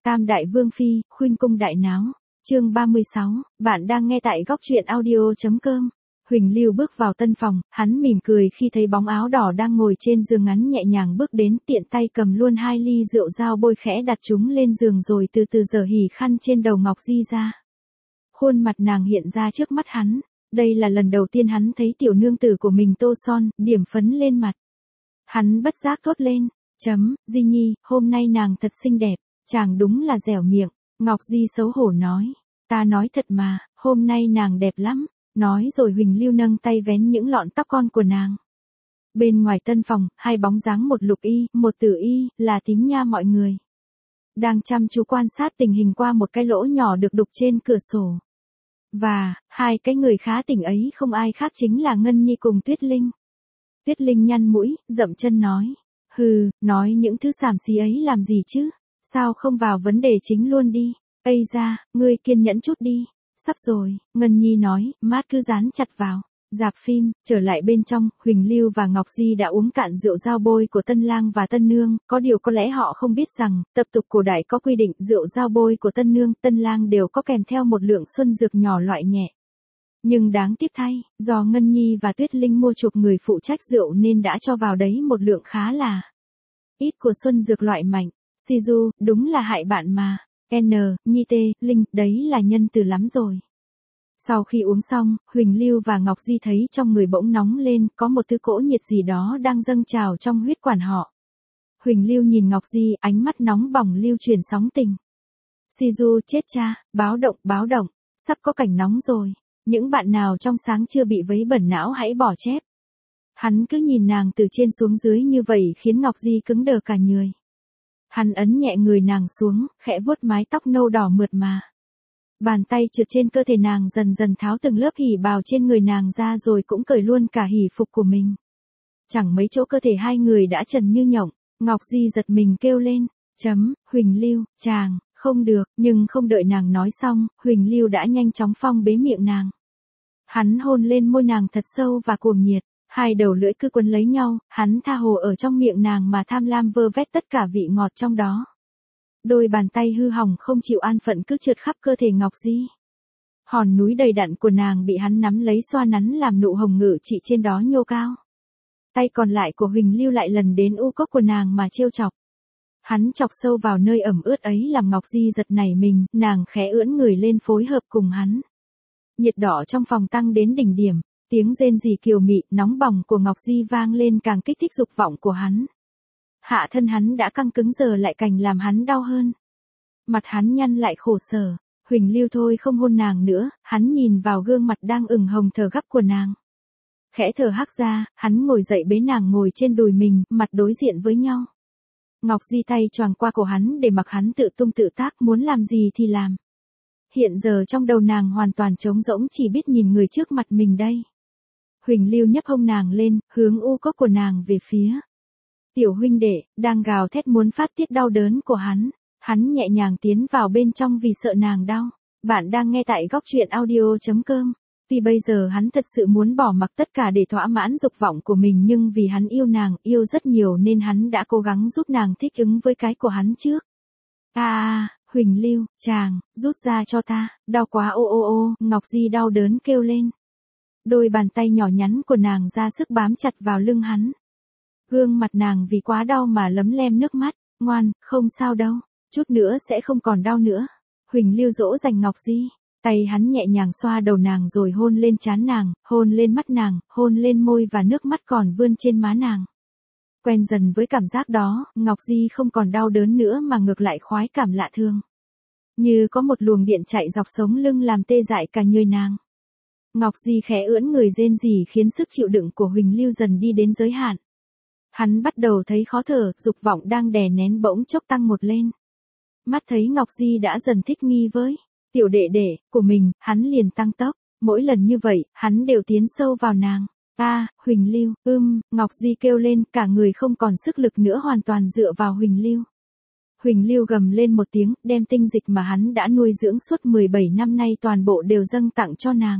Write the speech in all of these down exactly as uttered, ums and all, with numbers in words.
Tam đại vương phi, khuynh cung đại náo. Chương ba mươi sáu, bạn đang nghe tại góc truyện audio chấm com. Huỳnh Lưu bước vào tân phòng, hắn mỉm cười khi thấy bóng áo đỏ đang ngồi trên giường ngắn nhẹ nhàng bước đến, tiện tay cầm luôn hai ly rượu dao bôi khẽ đặt chúng lên giường rồi từ từ giở hỉ khăn trên đầu Ngọc Di ra. Khuôn mặt nàng hiện ra trước mắt hắn, đây là lần đầu tiên hắn thấy tiểu nương tử của mình tô son, điểm phấn lên mặt. Hắn bất giác thốt lên, chấm, Di Nhi, hôm nay nàng thật xinh đẹp, chàng đúng là dẻo miệng. Ngọc Di xấu hổ nói, ta nói thật mà, hôm nay nàng đẹp lắm. Nói rồi Huỳnh Lưu nâng tay vén những lọn tóc con của nàng. Bên ngoài tân phòng, hai bóng dáng một lục y, một tử y, là Tím Nha mọi người. Đang chăm chú quan sát tình hình qua một cái lỗ nhỏ được đục trên cửa sổ. Và, hai cái người khá tỉnh ấy không ai khác chính là Ngân Nhi cùng Tuyết Linh. Tuyết Linh nhăn mũi, dậm chân nói. Hừ, nói những thứ xàm xí ấy làm gì chứ? Sao không vào vấn đề chính luôn đi? Ây da, ngươi kiên nhẫn chút đi. Sắp rồi, Ngân Nhi nói, mát cứ dán chặt vào. Rạp phim, trở lại bên trong, Huỳnh Lưu và Ngọc Di đã uống cạn rượu dao bôi của tân lang và tân nương, có điều có lẽ họ không biết rằng, tập tục cổ đại có quy định rượu dao bôi của tân nương, tân lang đều có kèm theo một lượng xuân dược nhỏ loại nhẹ. Nhưng đáng tiếc thay, do Ngân Nhi và Tuyết Linh mua chuộc người phụ trách rượu nên đã cho vào đấy một lượng khá là ít của xuân dược loại mạnh. Sidu, đúng là hại bạn mà. N, Nhi tê, Linh, đấy là nhân từ lắm rồi. Sau khi uống xong, Huỳnh Lưu và Ngọc Di thấy trong người bỗng nóng lên, có một thứ cỗ nhiệt gì đó đang dâng trào trong huyết quản họ. Huỳnh Lưu nhìn Ngọc Di, ánh mắt nóng bỏng lưu truyền sóng tình. Sidu, chết cha, báo động, báo động, sắp có cảnh nóng rồi. Những bạn nào trong sáng chưa bị vấy bẩn não hãy bỏ chép. Hắn cứ nhìn nàng từ trên xuống dưới như vậy khiến Ngọc Di cứng đờ cả người. Hắn ấn nhẹ người nàng xuống, khẽ vuốt mái tóc nâu đỏ mượt mà. Bàn tay trượt trên cơ thể nàng dần dần tháo từng lớp hỉ bào trên người nàng ra rồi cũng cởi luôn cả hỉ phục của mình. Chẳng mấy chỗ cơ thể hai người đã trần như nhộng, Ngọc Di giật mình kêu lên, chấm, Huỳnh Lưu, chàng, không được, nhưng không đợi nàng nói xong, Huỳnh Lưu đã nhanh chóng phong bế miệng nàng. Hắn hôn lên môi nàng thật sâu và cuồng nhiệt. Hai đầu lưỡi cứ quấn lấy nhau, hắn tha hồ ở trong miệng nàng mà tham lam vơ vét tất cả vị ngọt trong đó. Đôi bàn tay hư hỏng không chịu an phận cứ trượt khắp cơ thể Ngọc Di. Hòn núi đầy đặn của nàng bị hắn nắm lấy xoa nắn làm nụ hồng ngự trị trên đó nhô cao. Tay còn lại của Huỳnh Lưu lại lần đến u cốc của nàng mà trêu chọc. Hắn chọc sâu vào nơi ẩm ướt ấy làm Ngọc Di giật nảy mình, nàng khẽ ưỡn người lên phối hợp cùng hắn. Nhiệt đỏ trong phòng tăng đến đỉnh điểm. Tiếng rên rỉ kiều mị, nóng bỏng của Ngọc Di vang lên càng kích thích dục vọng của hắn. Hạ thân hắn đã căng cứng giờ lại càng làm hắn đau hơn. Mặt hắn nhăn lại khổ sở, Huỳnh Lưu thôi không hôn nàng nữa, hắn nhìn vào gương mặt đang ửng hồng thở gấp của nàng. Khẽ thở hắt ra, hắn ngồi dậy bế nàng ngồi trên đùi mình, mặt đối diện với nhau. Ngọc Di tay choàng qua cổ hắn để mặc hắn tự tung tự tác, muốn làm gì thì làm. Hiện giờ trong đầu nàng hoàn toàn trống rỗng, chỉ biết nhìn người trước mặt mình đây. Huỳnh Lưu nhấc hông nàng lên, hướng u cốc của nàng về phía tiểu huynh đệ, đang gào thét muốn phát tiết đau đớn của hắn. Hắn nhẹ nhàng tiến vào bên trong vì sợ nàng đau. Bạn đang nghe tại góc truyện audio chấm com. Vì bây giờ hắn thật sự muốn bỏ mặc tất cả để thỏa mãn dục vọng của mình, nhưng vì hắn yêu nàng, yêu rất nhiều nên hắn đã cố gắng giúp nàng thích ứng với cái của hắn trước. À à, Huỳnh Lưu, chàng, rút ra cho ta, đau quá ô ô ô, Ngọc Di đau đớn kêu lên. Đôi bàn tay nhỏ nhắn của nàng ra sức bám chặt vào lưng hắn. Gương mặt nàng vì quá đau mà lấm lem nước mắt, ngoan, không sao đâu, chút nữa sẽ không còn đau nữa. Huỳnh Lưu dỗ dành Ngọc Di, tay hắn nhẹ nhàng xoa đầu nàng rồi hôn lên trán nàng, hôn lên mắt nàng, hôn lên môi và nước mắt còn vươn trên má nàng. Quen dần với cảm giác đó, Ngọc Di không còn đau đớn nữa mà ngược lại khoái cảm lạ thường. Như có một luồng điện chạy dọc sống lưng làm tê dại cả người nàng. Ngọc Di khẽ ưỡn người rên rỉ khiến sức chịu đựng của Huỳnh Lưu dần đi đến giới hạn. Hắn bắt đầu thấy khó thở, dục vọng đang đè nén bỗng chốc tăng một lên. Mắt thấy Ngọc Di đã dần thích nghi với tiểu đệ đệ của mình, hắn liền tăng tốc. Mỗi lần như vậy, hắn đều tiến sâu vào nàng. A, à, Huỳnh Lưu, ưm, Ngọc Di kêu lên, cả người không còn sức lực nữa, hoàn toàn dựa vào Huỳnh Lưu. Huỳnh Lưu gầm lên một tiếng, đem tinh dịch mà hắn đã nuôi dưỡng suốt mười bảy năm nay toàn bộ đều dâng tặng cho nàng.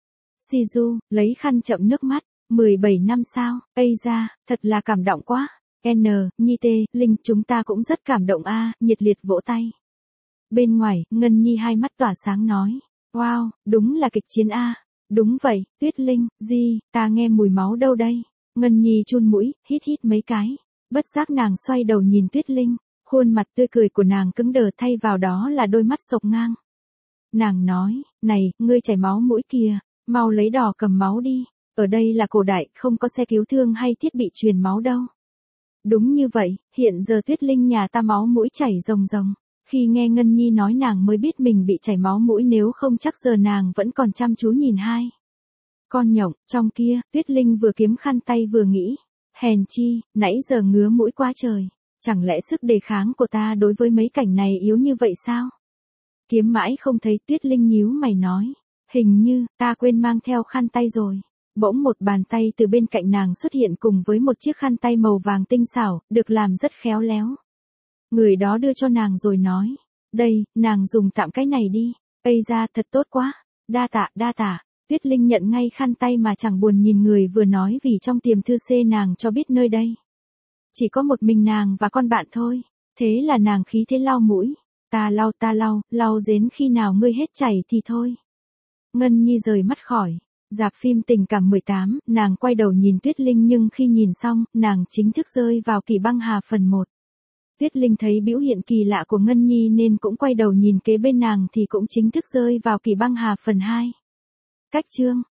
Sidu, lấy khăn chậm nước mắt, mười bảy năm sao, ây da, thật là cảm động quá. N, Nhi tê, Linh, chúng ta cũng rất cảm động a, nhiệt liệt vỗ tay. Bên ngoài, Ngân Nhi hai mắt tỏa sáng nói. Wow, đúng là kịch chiến A. Đúng vậy, Tuyết Linh, gì, ta nghe mùi máu đâu đây? Ngân Nhi chun mũi, hít hít mấy cái. Bất giác nàng xoay đầu nhìn Tuyết Linh, khuôn mặt tươi cười của nàng cứng đờ thay vào đó là đôi mắt sộc ngang. Nàng nói, này, ngươi chảy máu mũi kìa, mau lấy đỏ cầm máu đi, ở đây là cổ đại, không có xe cứu thương hay thiết bị truyền máu đâu. Đúng như vậy, hiện giờ Tuyết Linh nhà ta máu mũi chảy rồng rồng. Khi nghe Ngân Nhi nói nàng mới biết mình bị chảy máu mũi, nếu không chắc giờ nàng vẫn còn chăm chú nhìn hai con nhộng, trong kia, Tuyết Linh vừa kiếm khăn tay vừa nghĩ. Hèn chi, nãy giờ ngứa mũi quá trời, chẳng lẽ sức đề kháng của ta đối với mấy cảnh này yếu như vậy sao? Kiếm mãi không thấy, Tuyết Linh nhíu mày nói. Hình như, ta quên mang theo khăn tay rồi. Bỗng một bàn tay từ bên cạnh nàng xuất hiện cùng với một chiếc khăn tay màu vàng tinh xảo, được làm rất khéo léo. Người đó đưa cho nàng rồi nói. Đây, nàng dùng tạm cái này đi. Ây ra thật tốt quá. Đa tạ, đa tạ. Tuyết Linh nhận ngay khăn tay mà chẳng buồn nhìn người vừa nói, vì trong tiềm thư xê nàng cho biết nơi đây chỉ có một mình nàng và con bạn thôi. Thế là nàng khí thế lau mũi. Ta lau ta lau, lau đến khi nào ngươi hết chảy thì thôi. Ngân Nhi rời mắt khỏi rạp phim Tình Cảm mười tám, nàng quay đầu nhìn Tuyết Linh, nhưng khi nhìn xong, nàng chính thức rơi vào Kỳ Băng Hà phần một. Tuyết Linh thấy biểu hiện kỳ lạ của Ngân Nhi nên cũng quay đầu nhìn kế bên nàng thì cũng chính thức rơi vào Kỳ Băng Hà phần hai. Cách chương